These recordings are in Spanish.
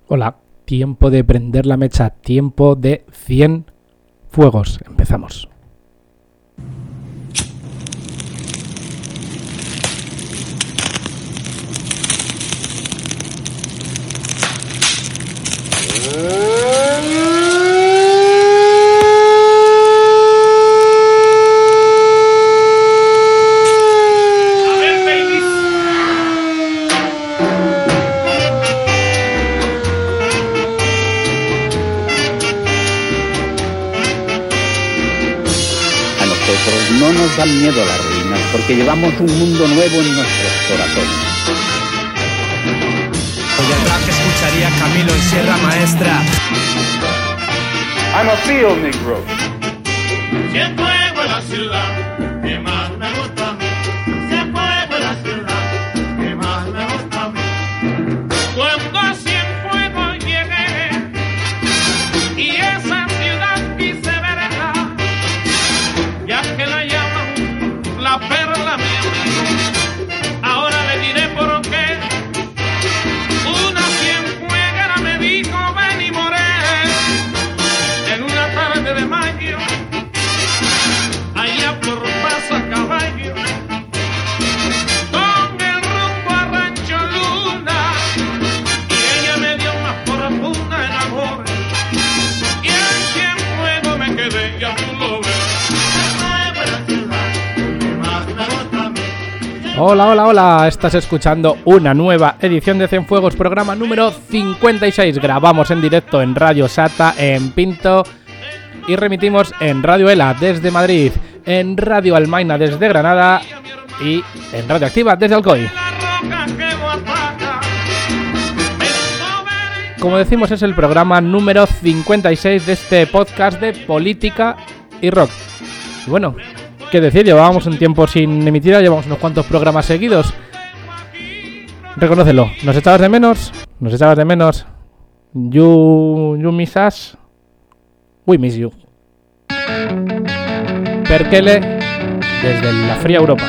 Hola, tiempo de prender la mecha, tiempo de 100 fuegos. Empezamos. No nos dan miedo las ruinas, porque llevamos un mundo nuevo en nuestros corazones. Y el rap que escucharía Camilo en Sierra Maestra. I'm a field negro. Si el fuego en la ciudad, que más me gusta a mí. Si el fuego en la ciudad, que más me gusta a mí. Cuando a Cienfuegos llegué y esa ciudad quise verla, ya que la llaman la perla mía. Ahora le diré por qué. Una cienfueguera me dijo ven y moré en una tarde de mayo, allá por Paso Caballo, con el rumbo a Rancho Luna, y ella me dio más profunda en amor, y en Cienfuegos me quedé, ya tú lo ves. Hola, estás escuchando una nueva edición de Cienfuegos, programa número 56. Grabamos en directo en Radio Sata, en Pinto, y remitimos en Radio Ela desde Madrid, en Radio Almaina desde Granada y en Radio Activa desde Alcoy. Como decimos, es el programa número 56 de este podcast de política y rock. Y bueno, ¿qué decir? Llevábamos un tiempo sin emitir, llevamos unos cuantos programas seguidos. Reconócelo, ¿nos echabas de menos? ¿Nos echabas de menos? You miss us? We miss you. Perkele desde la fría Europa.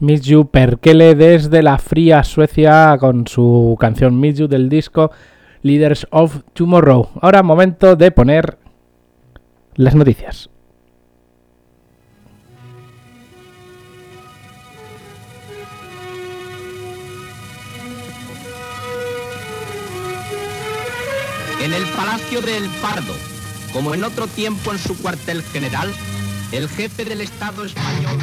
Miss You Perkele desde la fría Suecia con su canción Miss You del disco Leaders of Tomorrow. Ahora momento de poner las noticias. En el Palacio del Pardo, como en otro tiempo en su cuartel general, el jefe del Estado español...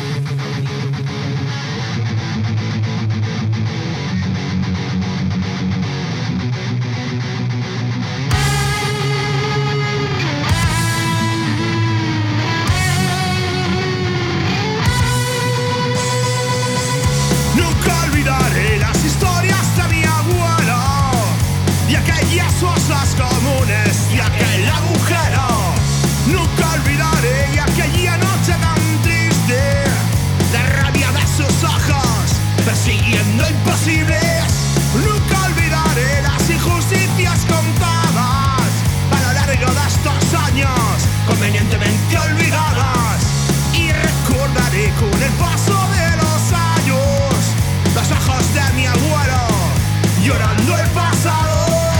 Nunca olvidaré las historias de mi abuelo y aquellas fosas comunes y aquel agujero. Nunca olvidaré aquella noche tan triste, la rabia de sus ojos persiguiendo imposibles. Nunca olvidaré las injusticias contadas a lo largo de estos años, convenientemente olvidadas. Y recordaré con el paso de los años los ojos de mi abuelo llorando el pasado.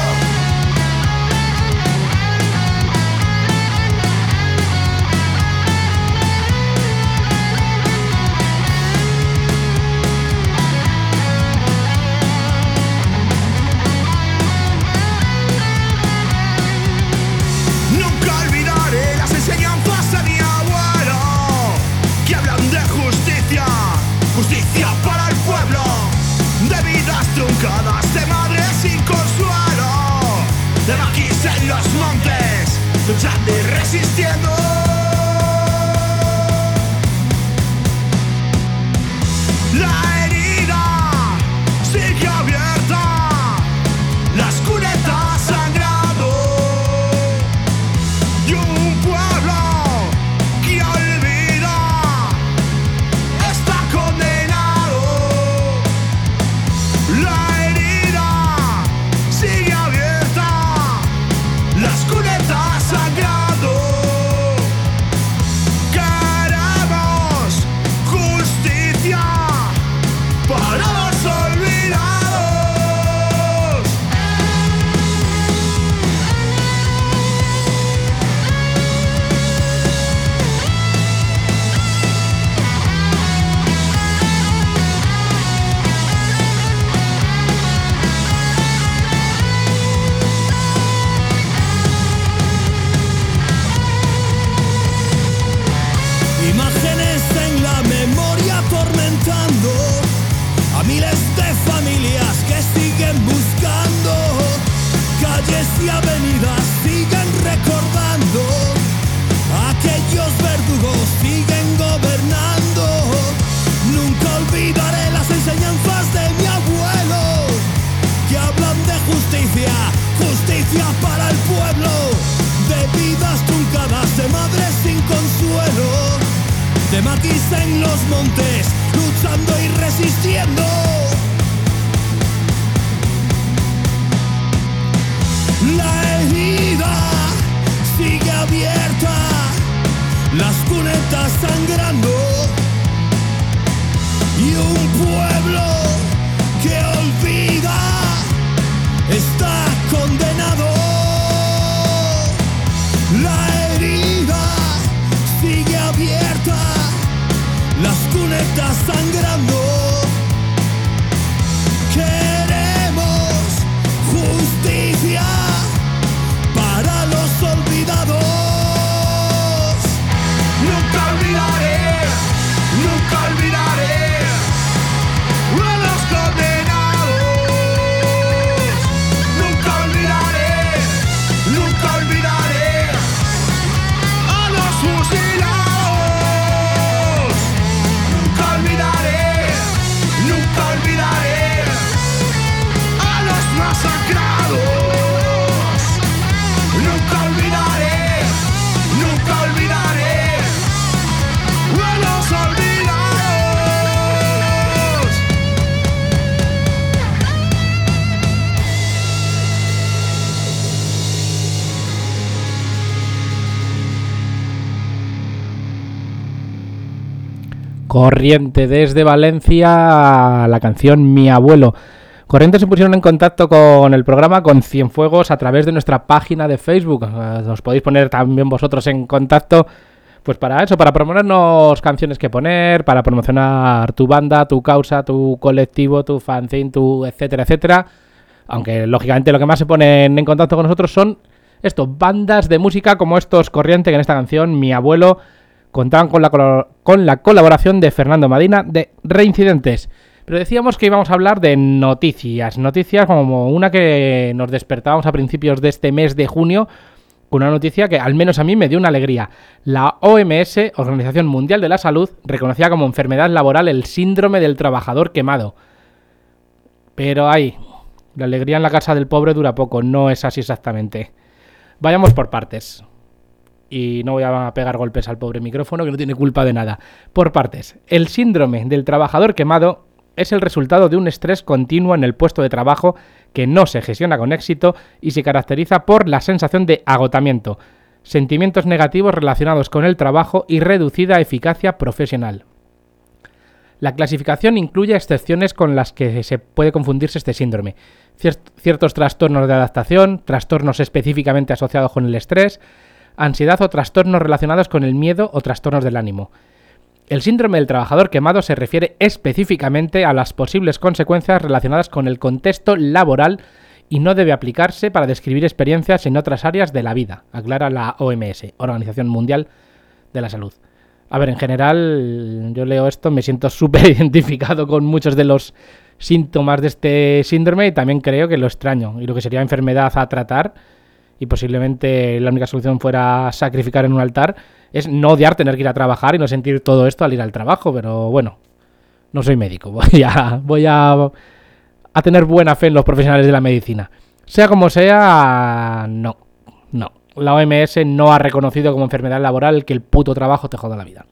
Nunca olvidaré las enseñanzas de mi abuelo que hablan de justicia, justicia para el pueblo, de vidas truncadas, de madres sin consuelo, de maquis en los montes, luchando y resistiendo. La herida sigue abierta, las cunetas sangrando, y un pueblo que olvida está condenado. La herida sigue abierta, las cunetas sangrando. Queremos justicia para los olvidados. Imágenes en la memoria atormentando a miles de familias que siguen buscando. Calles y avenidas siguen recordando, aquellos verdugos siguen gobernando. Nunca olvidaré las enseñanzas de mi abuelo que hablan de justicia, justicia para el pueblo, de vidas truncadas, de madres sin consuelo, de maquis en los montes, luchando y resistiendo. La herida sigue abierta, las cunetas sangrando, y un pueblo que olvida está condenado. La herida sigue abierta, las cunetas sangrando. Queremos justicia para los olvidados. Nunca olvidaré, nunca olvidaré a los condenados. Corriente desde Valencia, la canción Mi Abuelo. Corriente se pusieron en contacto con el programa, con Cienfuegos, a través de nuestra página de Facebook. Os podéis poner también vosotros en contacto, pues para eso, para proponernos canciones que poner, para promocionar tu banda, tu causa, tu colectivo, tu fanzine, tu etcétera, etcétera. Aunque lógicamente lo que más se ponen en contacto con nosotros son bandas de música como estos Corriente, que en esta canción, Mi Abuelo, contaban con la colaboración de Fernando Madina de Reincidentes. Pero decíamos que íbamos a hablar de noticias como una que nos despertábamos a principios de este mes de junio, con una noticia que al menos a mí me dio una alegría. La OMS, Organización Mundial de la Salud, reconocía como enfermedad laboral el síndrome del trabajador quemado. Pero la alegría en la casa del pobre dura poco, no es así exactamente. Vayamos por partes. Y no voy a pegar golpes al pobre micrófono, que no tiene culpa de nada. Por partes. El síndrome del trabajador quemado es el resultado de un estrés continuo en el puesto de trabajo que no se gestiona con éxito y se caracteriza por la sensación de agotamiento, sentimientos negativos relacionados con el trabajo y reducida eficacia profesional. La clasificación incluye excepciones con las que se puede confundirse este síndrome. Ciertos trastornos de adaptación, trastornos específicamente asociados con el estrés, ansiedad o trastornos relacionados con el miedo o trastornos del ánimo. El síndrome del trabajador quemado se refiere específicamente a las posibles consecuencias relacionadas con el contexto laboral y no debe aplicarse para describir experiencias en otras áreas de la vida, aclara la OMS, Organización Mundial de la Salud. A ver, en general, yo leo esto, me siento súper identificado con muchos de los síntomas de este síndrome y también creo que lo extraño. Y lo que sería enfermedad a tratar, y posiblemente la única solución fuera sacrificar en un altar, es no odiar tener que ir a trabajar y no sentir todo esto al ir al trabajo. Pero bueno, no soy médico, voy a tener buena fe en los profesionales de la medicina. Sea como sea, no. La OMS no ha reconocido como enfermedad laboral que el puto trabajo te joda la vida.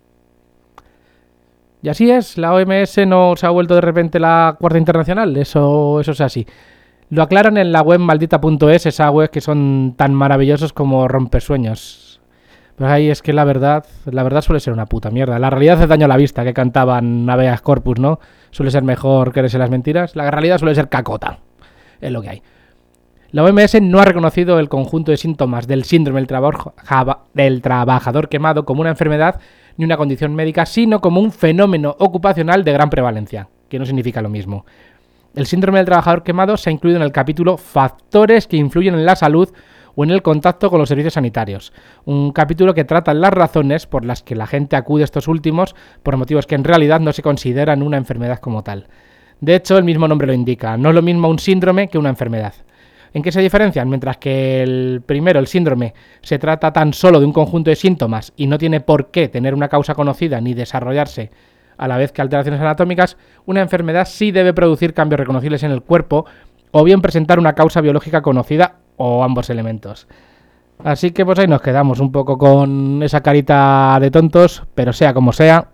Y así es, la OMS no se ha vuelto de repente la cuarta internacional, eso es así. Lo aclaran en la web maldita.es, esa web que son tan maravillosos como rompesueños. Pero ahí es que la verdad suele ser una puta mierda. La realidad hace daño a la vista, que cantaban Habeas Corpus, ¿no? Suele ser mejor creerse las mentiras. La realidad suele ser cacota. Es lo que hay. La OMS no ha reconocido el conjunto de síntomas del síndrome del trabajador quemado como una enfermedad ni una condición médica, sino como un fenómeno ocupacional de gran prevalencia, que no significa lo mismo. El síndrome del trabajador quemado se ha incluido en el capítulo Factores que influyen en la salud o en el contacto con los servicios sanitarios, un capítulo que trata las razones por las que la gente acude a estos últimos por motivos que en realidad no se consideran una enfermedad como tal. De hecho, el mismo nombre lo indica, no es lo mismo un síndrome que una enfermedad. ¿En qué se diferencian? Mientras que el síndrome, se trata tan solo de un conjunto de síntomas y no tiene por qué tener una causa conocida ni desarrollarse a la vez que alteraciones anatómicas, una enfermedad sí debe producir cambios reconocibles en el cuerpo o bien presentar una causa biológica conocida o ambos elementos. Así que pues ahí nos quedamos un poco con esa carita de tontos, pero sea como sea.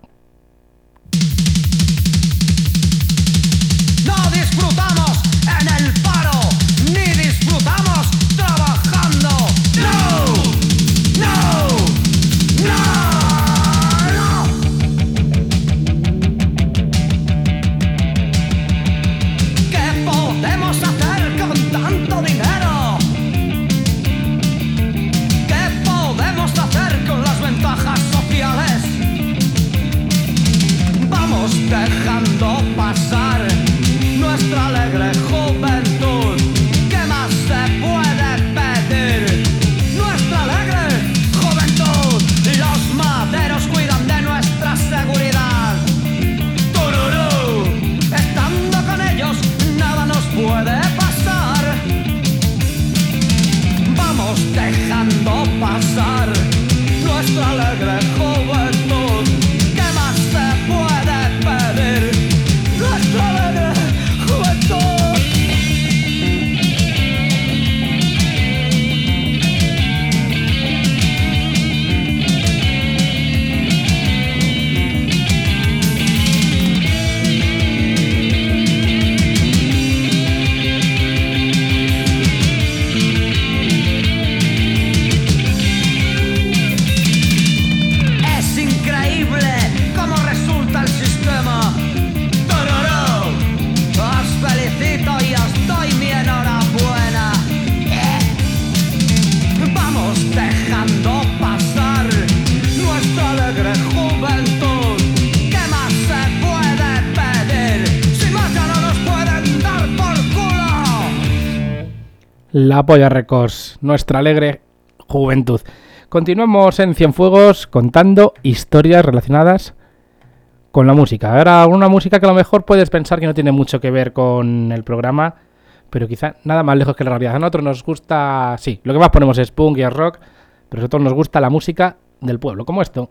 La Polla Records, nuestra alegre juventud. Continuamos en Cienfuegos contando historias relacionadas con la música. Ahora una música que a lo mejor puedes pensar que no tiene mucho que ver con el programa, pero quizá nada más lejos que la realidad. A nosotros nos gusta, sí, lo que más ponemos es punk y es rock, pero a nosotros nos gusta la música del pueblo, como esto.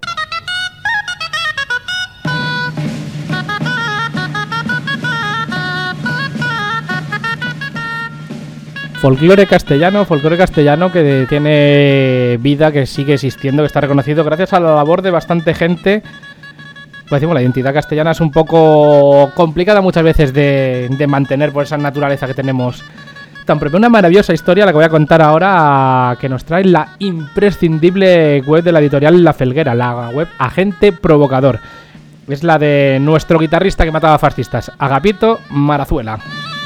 Folclore castellano que tiene vida, que sigue existiendo, que está reconocido gracias a la labor de bastante gente. Pues decimos, la identidad castellana es un poco complicada muchas veces de mantener por esa naturaleza que tenemos tan propia. Una maravillosa historia la que voy a contar ahora, que nos trae la imprescindible web de la editorial La Felguera, la web Agente Provocador. Es la de nuestro guitarrista que mataba fascistas, Agapito Marazuela.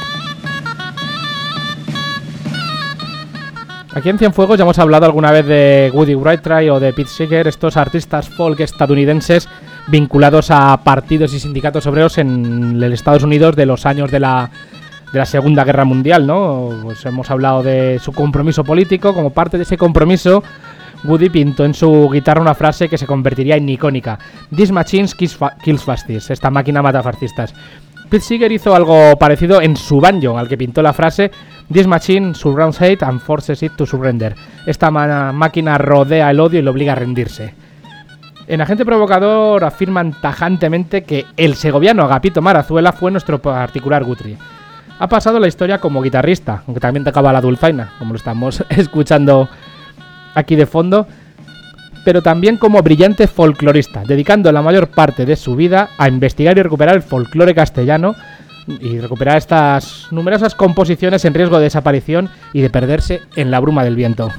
Aquí en Cienfuegos ya hemos hablado alguna vez de Woody Guthrie o de Pete Seeger, estos artistas folk estadounidenses vinculados a partidos y sindicatos obreros en el Estados Unidos de los años de la Segunda Guerra Mundial, ¿no? Pues hemos hablado de su compromiso político. Como parte de ese compromiso, Woody pintó en su guitarra una frase que se convertiría en icónica: "This machine kills fascists", esta máquina mata fascistas. Pete Seeger hizo algo parecido en su banjo, al que pintó la frase "This machine surrounds hate and forces it to surrender". Esta máquina rodea el odio y lo obliga a rendirse. En Agente Provocador afirman tajantemente que el segoviano Agapito Marazuela fue nuestro particular Guthrie. Ha pasado la historia como guitarrista, aunque también tocaba la dulzaina, como lo estamos escuchando aquí de fondo, pero también como brillante folclorista, dedicando la mayor parte de su vida a investigar y recuperar el folclore castellano y recuperar estas numerosas composiciones en riesgo de desaparición y de perderse en la bruma del viento.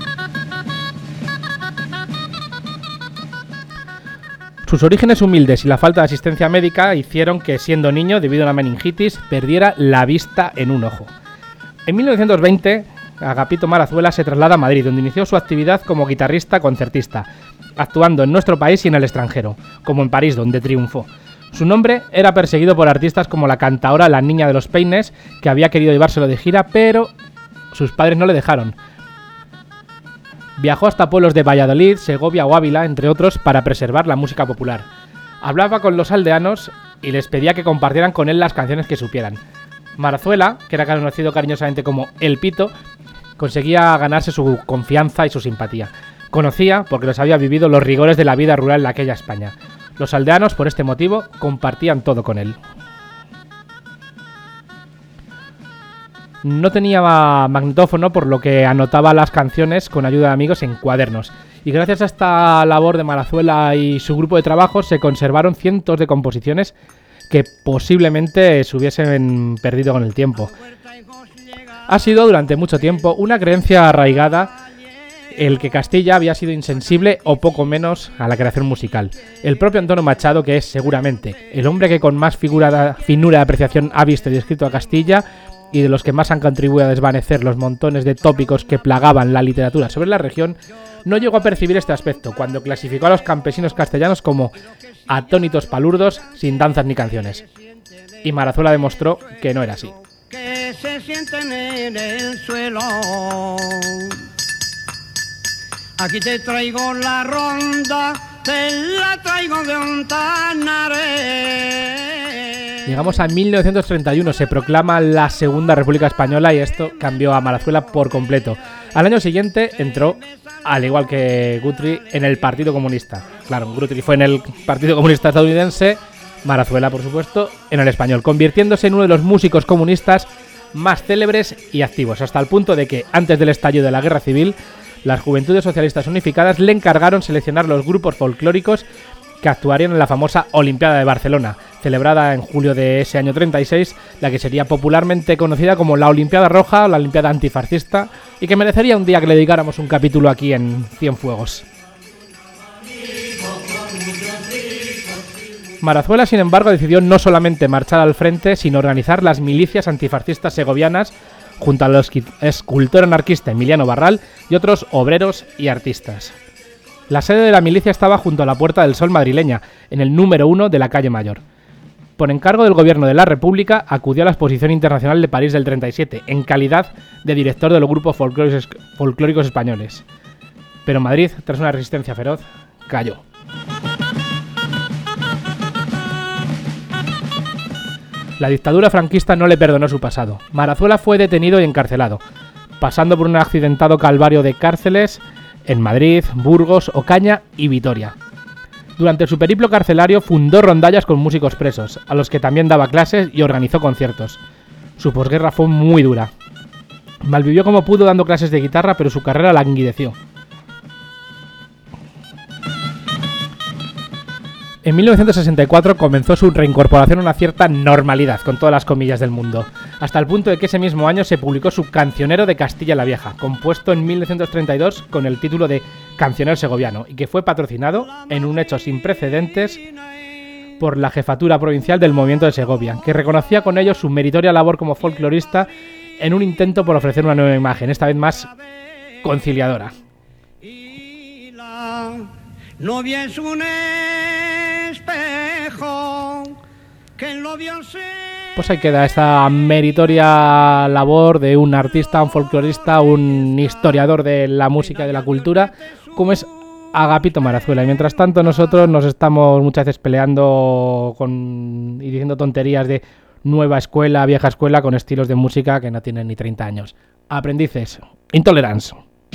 Sus orígenes humildes y la falta de asistencia médica hicieron que, siendo niño, debido a una meningitis, perdiera la vista en un ojo. En 1920, Agapito Marazuela se traslada a Madrid, donde inició su actividad como guitarrista concertista, actuando en nuestro país y en el extranjero, como en París, donde triunfó. Su nombre era perseguido por artistas como la cantaora La Niña de los Peines, que había querido llevárselo de gira, pero sus padres no le dejaron. Viajó hasta pueblos de Valladolid, Segovia o Ávila, entre otros, para preservar la música popular. Hablaba con los aldeanos y les pedía que compartieran con él las canciones que supieran. Marazuela, que era conocido cariñosamente como El Pito, conseguía ganarse su confianza y su simpatía. Conocía, porque los había vivido, los rigores de la vida rural en aquella España. Los aldeanos, por este motivo, compartían todo con él. No tenía magnetófono, por lo que anotaba las canciones con ayuda de amigos en cuadernos. Y gracias a esta labor de Marazuela y su grupo de trabajo se conservaron cientos de composiciones que posiblemente se hubiesen perdido con el tiempo. Ha sido durante mucho tiempo una creencia arraigada el que Castilla había sido insensible o poco menos a la creación musical. El propio Antonio Machado, que es seguramente el hombre que con más finura de apreciación ha visto y descrito a Castilla, y de los que más han contribuido a desvanecer los montones de tópicos que plagaban la literatura sobre la región, no llegó a percibir este aspecto cuando clasificó a los campesinos castellanos como atónitos palurdos sin danzas ni canciones. Y Marazuela demostró que no era así. Que se sienten en el suelo. Aquí te traigo la ronda, te la traigo de un Tanaré. Llegamos a 1931, se proclama la Segunda República Española y esto cambió a Marazuela por completo. Al año siguiente entró, al igual que Guthrie, en el Partido Comunista. Claro, Guthrie fue en el Partido Comunista estadounidense, Marazuela, por supuesto, en el español, convirtiéndose en uno de los músicos comunistas más célebres y activos, hasta el punto de que, antes del estallido de la Guerra Civil, las Juventudes Socialistas Unificadas le encargaron seleccionar los grupos folclóricos que actuarían en la famosa Olimpiada de Barcelona, celebrada en julio de ese año 36, la que sería popularmente conocida como la Olimpiada Roja o la Olimpiada Antifascista, y que merecería un día que le dedicáramos un capítulo aquí en Cienfuegos. Marazuela, sin embargo, decidió no solamente marchar al frente, sino organizar las milicias antifascistas segovianas junto al escultor anarquista Emiliano Barral y otros obreros y artistas. La sede de la milicia estaba junto a la Puerta del Sol madrileña, en el número 1 de la calle Mayor. Por encargo del Gobierno de la República, acudió a la Exposición Internacional de París del 37, en calidad de director de los grupos folclóricos españoles. Pero Madrid, tras una resistencia feroz, cayó. La dictadura franquista no le perdonó su pasado. Marazuela fue detenido y encarcelado, pasando por un accidentado calvario de cárceles en Madrid, Burgos, Ocaña y Vitoria. Durante su periplo carcelario fundó rondallas con músicos presos, a los que también daba clases y organizó conciertos. Su posguerra fue muy dura. Malvivió como pudo dando clases de guitarra, pero su carrera languideció. En 1964 comenzó su reincorporación a una cierta normalidad, con todas las comillas del mundo, hasta el punto de que ese mismo año se publicó su Cancionero de Castilla la Vieja, compuesto en 1932 con el título de Cancionero Segoviano, y que fue patrocinado, en un hecho sin precedentes, por la Jefatura Provincial del Movimiento de Segovia, que reconocía con ello su meritoria labor como folclorista en un intento por ofrecer una nueva imagen, esta vez más conciliadora. Novia es un espejo que lo vio ser. Pues ahí queda esta meritoria labor de un artista, un folclorista, un historiador de la música y de la cultura, como es Agapito Marazuela. Y mientras tanto nosotros nos estamos muchas veces peleando y diciendo tonterías de nueva escuela, vieja escuela, con estilos de música que no tienen ni 30 años. Aprendices, Intolerance.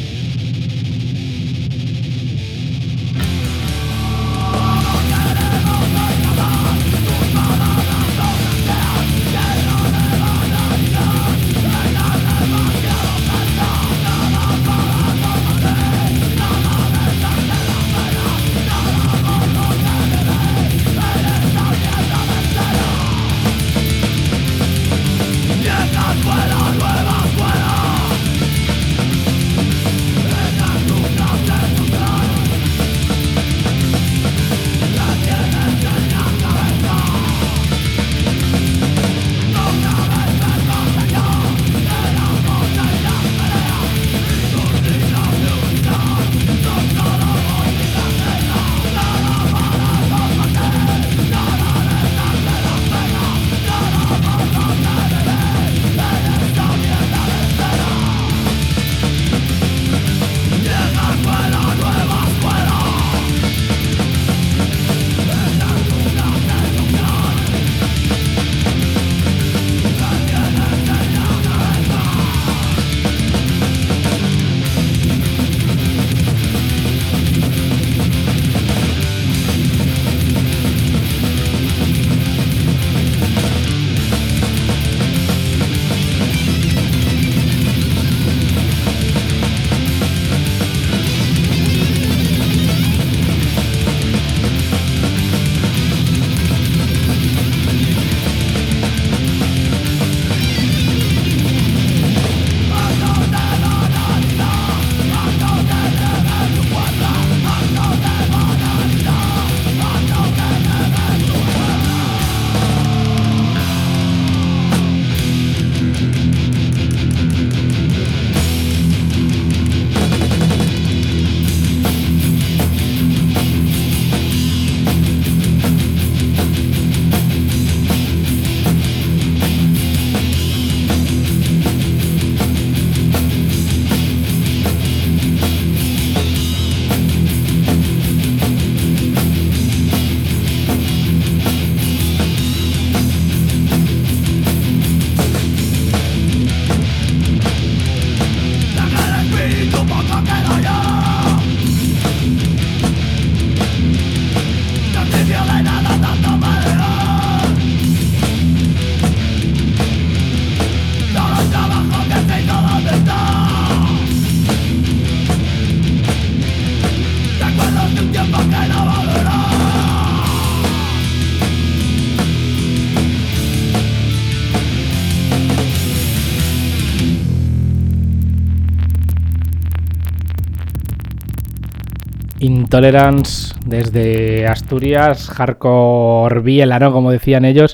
Intolerance desde Asturias, hardcore biela, ¿no? Como decían ellos.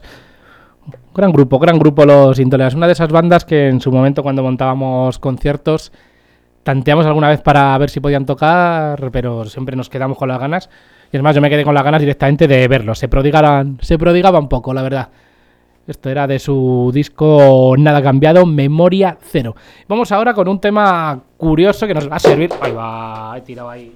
Gran grupo los Intolerance. Una de esas bandas que en su momento, cuando montábamos conciertos, tanteamos alguna vez para ver si podían tocar, pero siempre nos quedamos con las ganas. Y es más, yo me quedé con las ganas directamente de verlos. Se prodigaba un poco, la verdad. Esto era de su disco Nada Cambiado, Memoria Cero. Vamos ahora con un tema curioso que nos va a servir... Ahí va, he tirado ahí.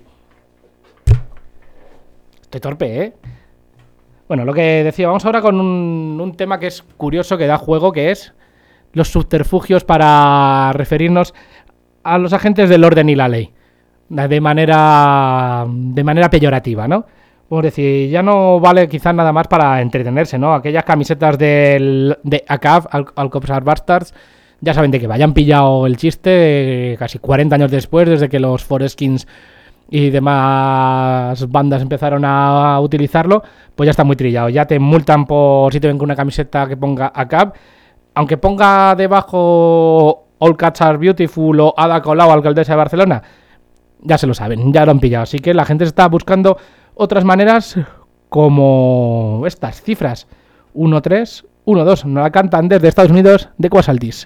Estoy torpe, ¿eh? Bueno, lo que decía, vamos ahora con un tema que es curioso, que da juego, que es los subterfugios para referirnos a los agentes del orden y la ley. De manera peyorativa, ¿no? Es decir, ya no vale quizás nada más para entretenerse, ¿no? Aquellas camisetas de ACAB, All Cops Are Bastards, ya saben de que vayan pillado el chiste casi 40 años después, desde que los Foreskins y demás bandas empezaron a utilizarlo, pues ya está muy trillado. Ya te multan por si te ven con una camiseta que ponga ACAB, aunque ponga debajo All Cats Are Beautiful o Ada Colau, alcaldesa de Barcelona, ya se lo saben, ya lo han pillado. Así que la gente está buscando otras maneras como estas cifras 1-3, 1-2. Nos la cantan desde Estados Unidos de Quasaltis.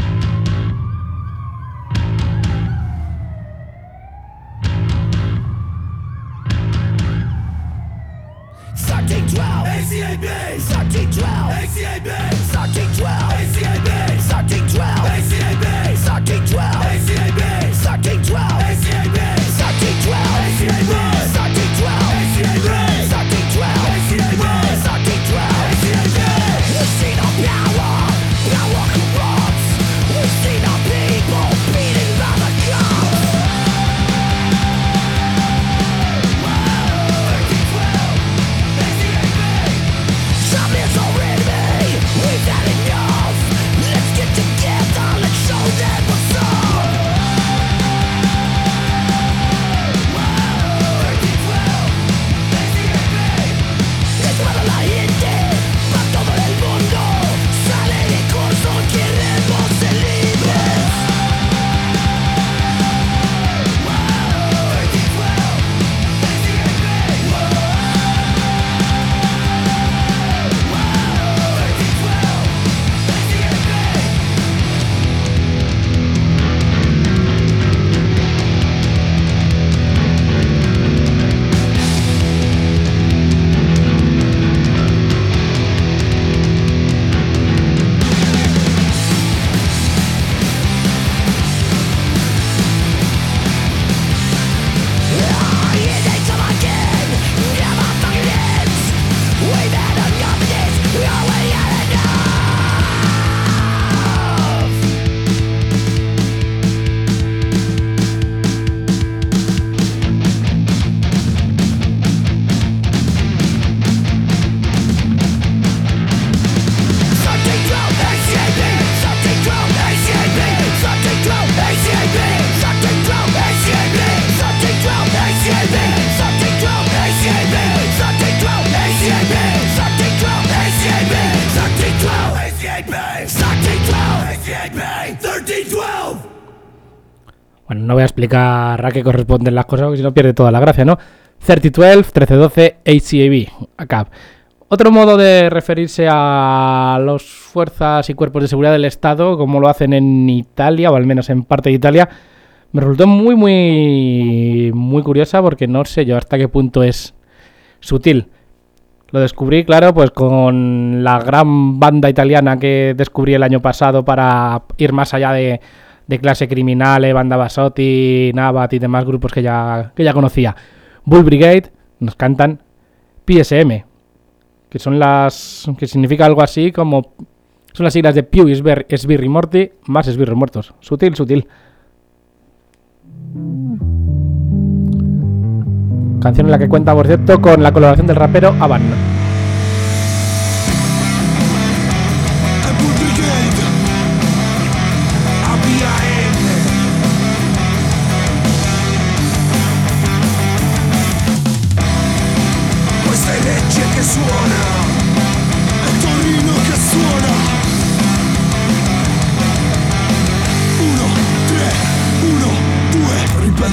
Bueno, no voy a explicar a qué corresponden las cosas, porque si no pierde toda la gracia, ¿no? 3012, 1312, ACAB, ACAB. Otro modo de referirse a las fuerzas y cuerpos de seguridad del Estado, como lo hacen en Italia, o al menos en parte de Italia, me resultó muy curiosa, porque no sé yo hasta qué punto es sutil. Lo descubrí, claro, pues con la gran banda italiana que descubrí el año pasado para ir más allá de Clase Criminale, Banda Basotti, Navat y demás grupos que ya conocía. Bull Brigade nos cantan PSM, que significa algo así como... Son las siglas de Pew, Sbirri Morti, más Sbirri Muertos. Sutil. Canción en la que cuenta, por cierto, con la colaboración del rapero Avan.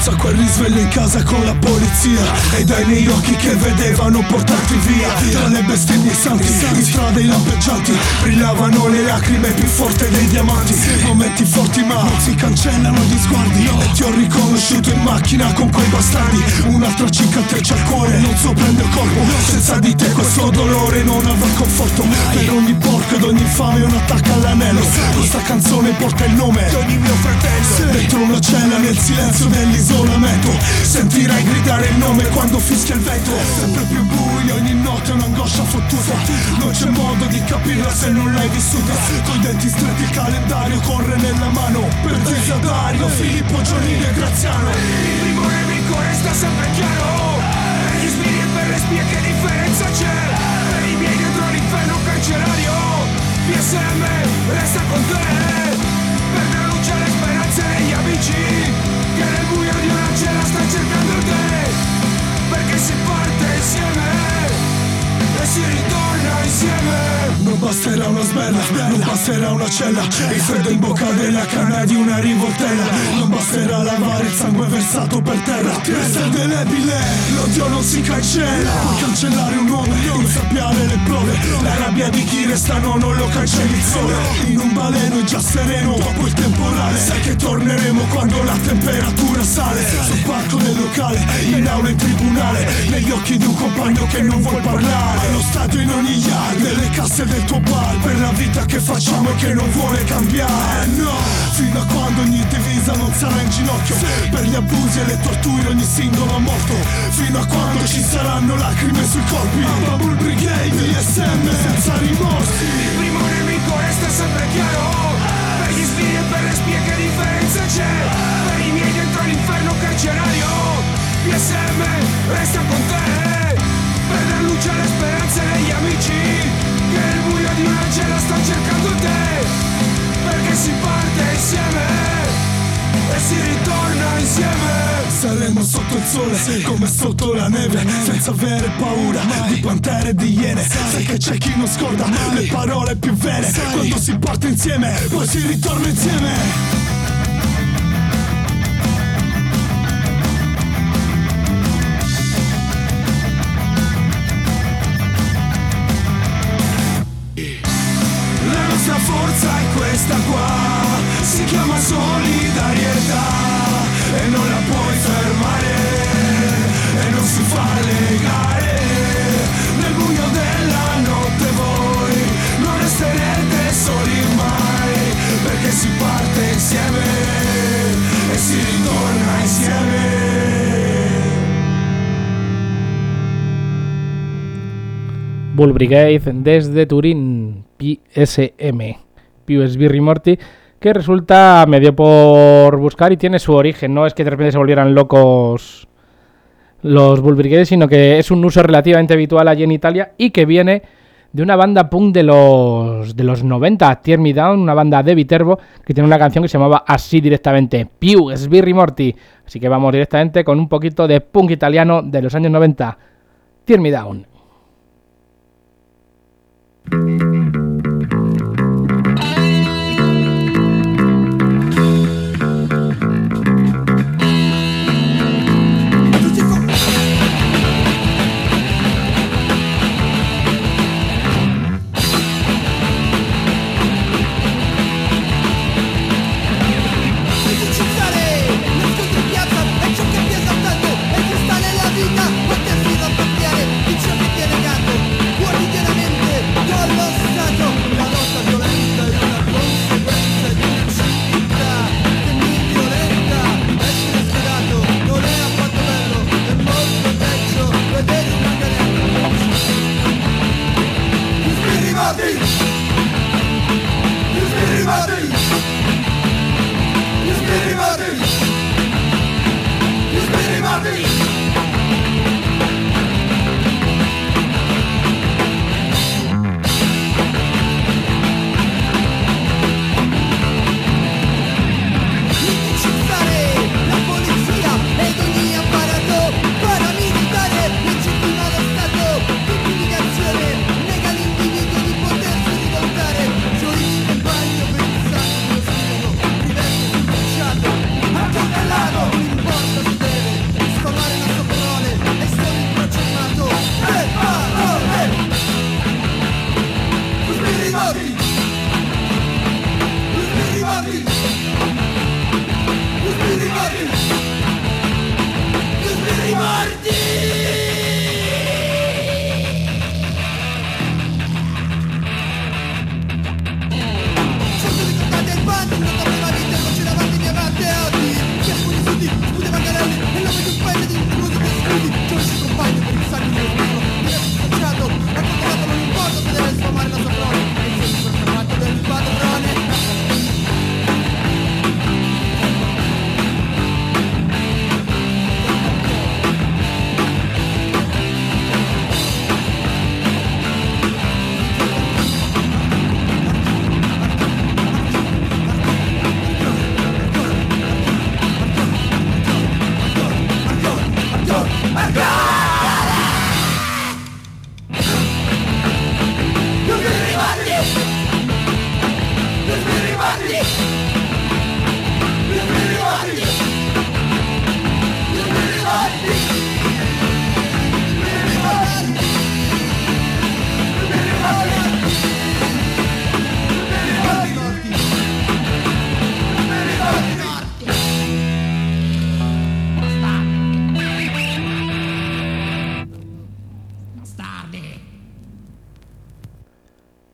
Senza quel risveglio in casa con la polizia e dai miei occhi che vedevano portarti via. Tra le bestemmie santi, in strade lampeggianti, brillavano le lacrime più forti dei diamanti. Momenti forti ma non si cancellano gli sguardi. E ti ho riconosciuto in macchina con quei bastardi. Un'altra cicatrice al cuore, non so prende corpo. Senza di te questo dolore non avrà conforto. Per ogni porco ed ogni infame un attacco all'anello. Questa canzone porta il nome di ogni mio fratello. Dentro una cella nel silenzio dell'isolamento sentirai gridare il nome quando fischia il vento. Sempre più buio, ogni notte è un'angoscia fottuta. Non c'è modo di capirla se non l'hai vissuta. Coi denti stretti il calendario corre nella mano. Per Zisa, Dario, Filippo, Giannini e Graziano. Il primo nemico resta sempre chiaro. Per gli spiri e per le spie che differenza c'è? Per i miei dentro l'inferno carcerario. PSM resta con te. Per la luce e le speranze degli amici che nel buio di una cella sta cercando te. Perché si parte insieme e si ritorna insieme. Non basterà una sberla, non basterà una cella. Il freddo in bocca della canna di una rivoltella. Non basterà lavare il sangue versato per terra. Resta indelebile, l'odio non si cancella. Puoi cancellare un nome, insabbiare le prove. La rabbia di chi resta non lo cancelli il sole. In un baleno è già sereno dopo il temporale. Sai che torneremo quando la temperatura sale. Sul palco del locale, in aula in tribunale. Negli occhi di un compagno che non vuol parlare. Allo stadio in ogni yard, nelle casse del tuo bar. Per la vita che facciamo e che non vuole cambiare. No, fino a quando ogni divisa non sarà in ginocchio. Per gli abusi e le torture ogni singolo morto. Fino a quando ci saranno lacrime sui corpi. Bubble Brigade, DSM senza rimorsi. Il primo nemico resta sempre chiaro. Per gli spiri e per le spie che differenza c'è? Per i miei dentro l'inferno carcerario. PSM resta con te. Per la luce e le speranze degli amici che nel buio di una cella sta cercando te. Perché si parte insieme e si ritorna insieme. Saremo sotto il sole, come sotto la neve, senza avere paura di pantere e di iene. Sai che c'è chi non scorda le parole più vere. Quando si parte insieme, poi si ritorna insieme. La forza è questa qua, si chiama solidarietà e non la puoi fermare e non si fa legare. Nel buio della notte voi non resterete soli mai, perché si parte insieme e si ritorna insieme. Bull Brigade desde Turín, PSM, Pius Birri Morty, que resulta medio por buscar y tiene su origen. No es que de repente se volvieran locos los Bull Brigade, sino que es un uso relativamente habitual allí en Italia y que viene de una banda punk de los 90, Tear Me Down, una banda de Viterbo que tiene una canción que se llamaba así directamente, Pius Birri Morty. Así que vamos directamente con un poquito de punk italiano de los años 90, Tear Me Down. Quotidianamente con lo stato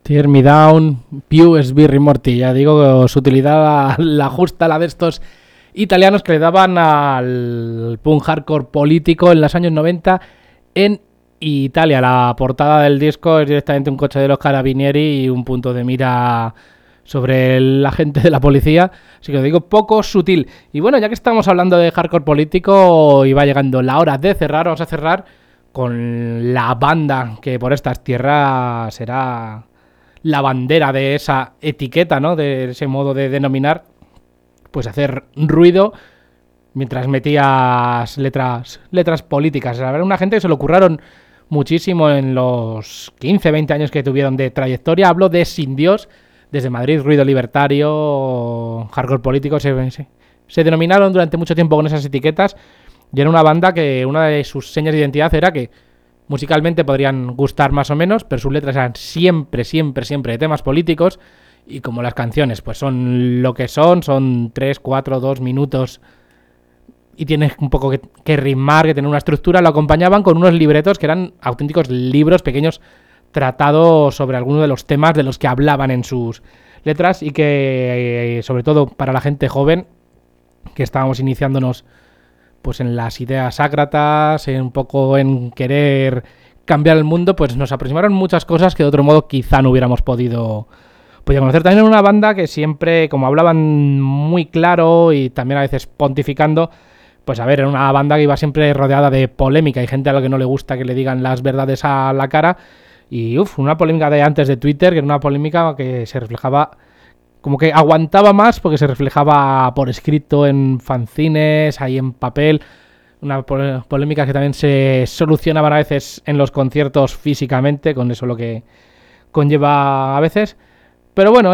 Tear Me Down, Pew Sbirri Morty. Ya digo, su utilidad la justa, la de estos italianos que le daban al punk hardcore político en los años 90 en Italia. La portada del disco es directamente un coche de los carabinieri y un punto de mira sobre la gente de la policía, así que lo digo, poco sutil. Y bueno, ya que estamos hablando de hardcore político y va llegando la hora de cerrar, vamos a cerrar con la banda que por estas tierras será la bandera de esa etiqueta, ¿no? De ese modo de denominar, pues hacer ruido mientras metías letras políticas. La verdad, una gente que se lo curraron muchísimo en los 15, 20 años que tuvieron de trayectoria. Hablo de Sin Dios, desde Madrid, ruido libertario, hardcore político, se denominaron durante mucho tiempo con esas etiquetas, y era una banda que una de sus señas de identidad era que musicalmente podrían gustar más o menos, pero sus letras eran siempre de temas políticos, y como las canciones pues son lo que son 3, 4, 2 minutos y tienes un poco que rimar, que tener una estructura, lo acompañaban con unos libretos que eran auténticos libros pequeños tratados sobre algunos de los temas de los que hablaban en sus letras, y que sobre todo para la gente joven que estábamos iniciándonos pues en las ideas ácratas, un poco en querer cambiar el mundo, pues nos aproximaron muchas cosas que de otro modo quizá no hubiéramos podido conocer. También una banda que siempre, como hablaban muy claro y también a veces pontificando, pues a ver, era una banda que iba siempre rodeada de polémica. Hay gente a la que no le gusta que le digan las verdades a la cara. Y una polémica de antes de Twitter, que era una polémica que se reflejaba, como que aguantaba más porque se reflejaba por escrito en fanzines, ahí en papel. Una polémica que también se solucionaban a veces en los conciertos físicamente, con eso lo que conlleva a veces. Pero bueno,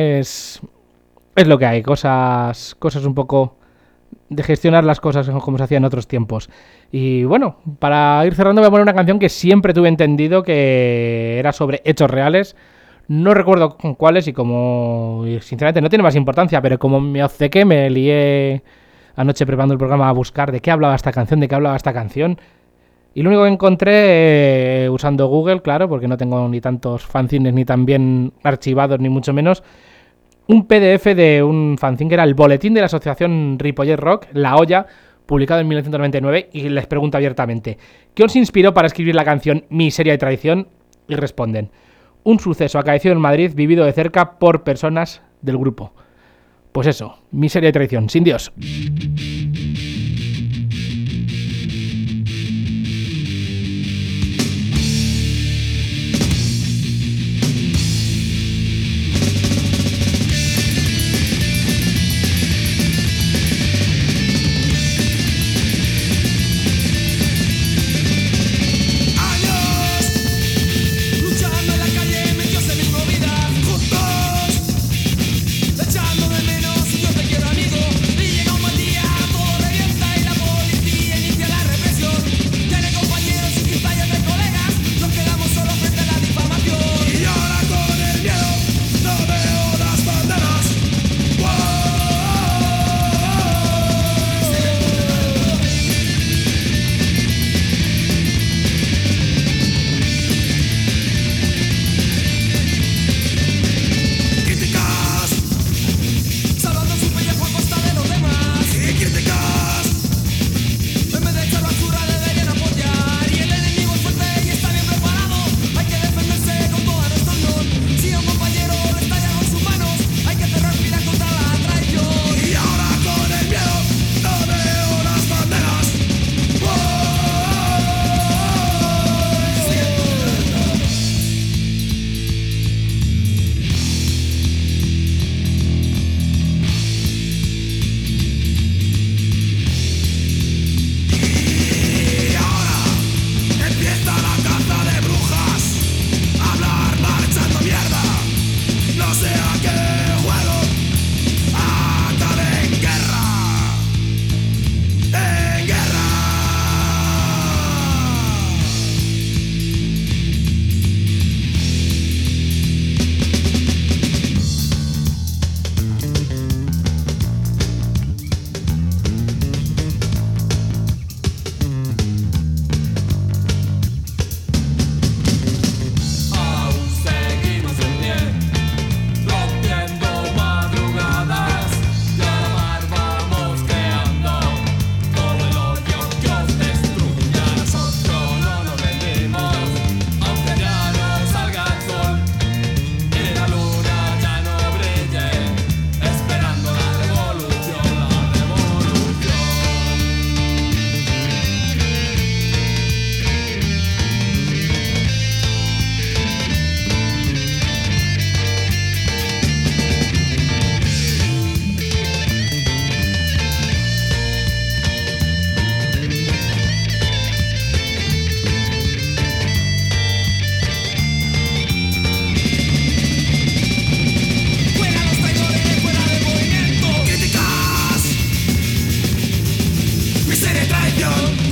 es lo que hay, cosas un poco de gestionar las cosas como se hacía en otros tiempos. Y bueno, para ir cerrando voy a poner una canción que siempre tuve entendido que era sobre hechos reales. No recuerdo con cuáles y como sinceramente no tiene más importancia, pero como me obcequé, me lié anoche preparando el programa a buscar de qué hablaba esta canción. Y lo único que encontré usando Google, claro, porque no tengo ni tantos fanzines ni tan bien archivados ni mucho menos, un PDF de un fanzine que era el Boletín de la Asociación Ripollet Rock, La Olla, publicado en 1999, y les pregunto abiertamente: ¿qué os inspiró para escribir la canción Miseria y Traición? Y responden: un suceso acaecido en Madrid vivido de cerca por personas del grupo. Pues eso, Miseria y Traición, Sin Dios. Echando de menos, yo te quiero amigo. Y llega un buen día.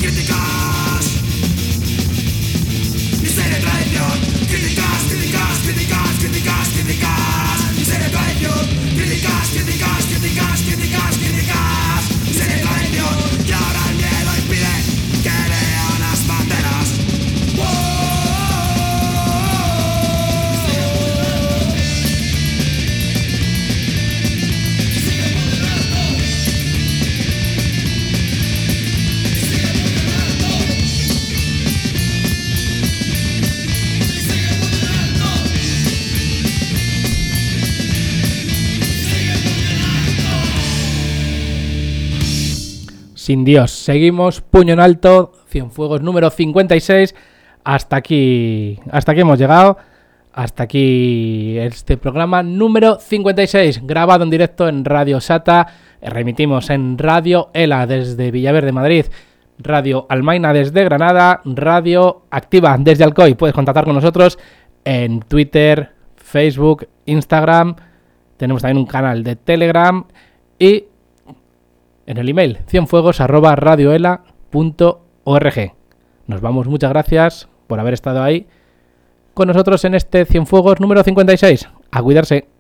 críticas. Miseria y traición, críticas, críticas, críticas, críticas, críticas. Miseria y traición, críticas, críticas, críticas, críticas, críticas. Miseria y traición, y ahora el miedo impide que lea las banderas. Sin Dios, seguimos, puño en alto, Cienfuegos número 56. Hasta aquí hemos llegado. Hasta aquí este programa número 56, grabado en directo en Radio Sata. Remitimos en Radio ELA desde Villaverde, Madrid, Radio Almaina desde Granada, Radio Activa desde Alcoy. Puedes contactar con nosotros en Twitter, Facebook, Instagram. Tenemos también un canal de Telegram y en el email cienfuegos@radioela.org. Nos vamos, muchas gracias por haber estado ahí con nosotros en este Cienfuegos número 56. A cuidarse.